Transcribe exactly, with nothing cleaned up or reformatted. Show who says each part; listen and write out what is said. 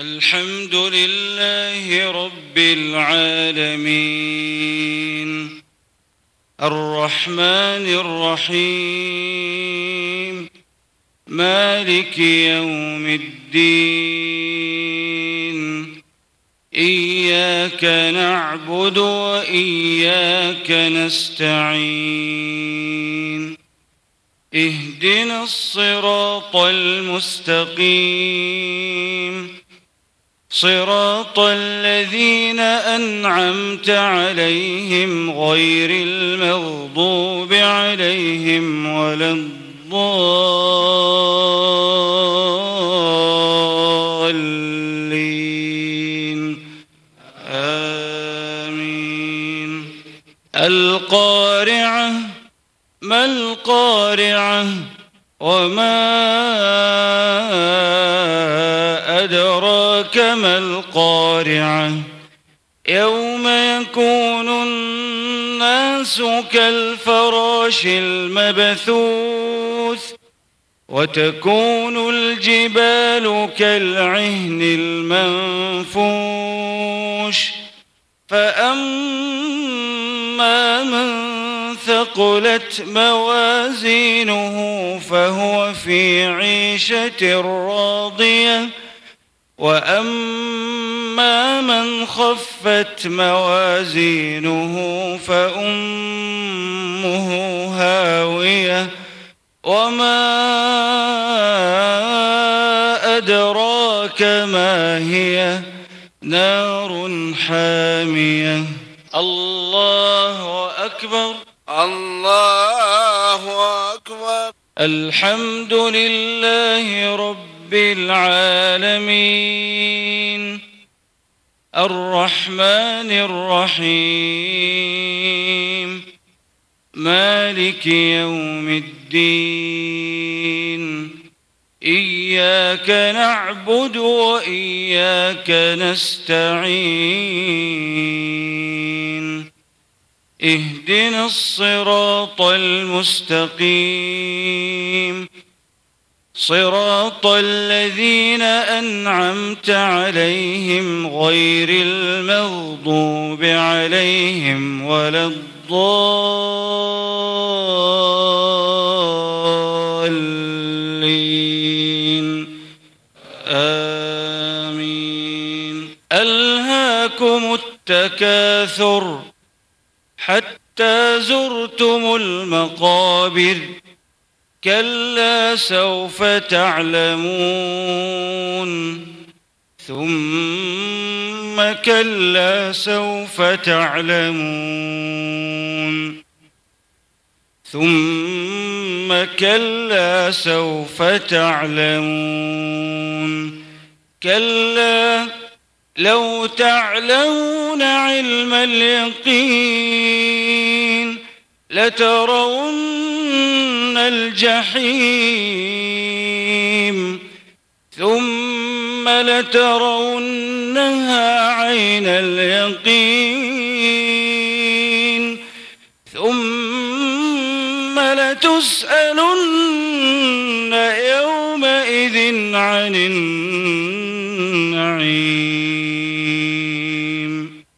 Speaker 1: الحمد لله رب العالمين الرحمن الرحيم مالك يوم الدين إياك نعبد وإياك نستعين اهدنا الصراط المستقيم صراط الذين أنعمت عليهم غير المغضوب عليهم ولا الضالين آمين. القارعة ما القارعة وما أدراك ما القارعة يوم يكون الناس كالفراش المبثوث وتكون الجبال كالعهن المنفوش فأما من ثقلت موازينه فهو في عيشة راضية وأما من خفت موازينه فأمه هاوية وما أدراك ما هي نار حامية. الله أكبر
Speaker 2: الله أكبر.
Speaker 1: الحمد لله رب العالمين الرحمن الرحيم مالك يوم الدين إياك نعبد وإياك نستعين اهدنا الصراط المستقيم صراط الذين أنعمت عليهم غير المغضوب عليهم ولا الضالين آمين. ألهاكم التكاثر حتى زرتم المقابر كلا سوف تعلمون ثم كلا سوف تعلمون ثم كلا سوف تعلمون كلا لو تعلمون علم اليقين لترون الجحيم ثم لترونها عين اليقين ثم لتسألن يومئذ عن النعيم.